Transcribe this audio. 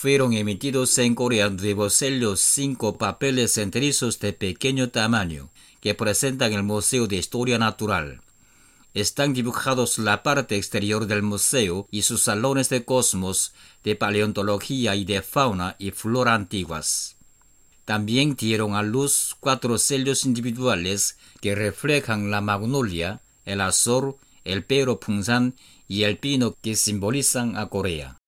Fueron emitidos en Corea nuevos sellos 5 papeles enterizos de pequeño tamaño que presentan el Museo de Historia Natural. Están dibujados la parte exterior del museo y sus salones de cosmos, de paleontología y de fauna y flora antiguas. También dieron a luz 4 sellos individuales que reflejan la magnolia, el azor, el pero pungsan y el pino que simbolizan a Corea.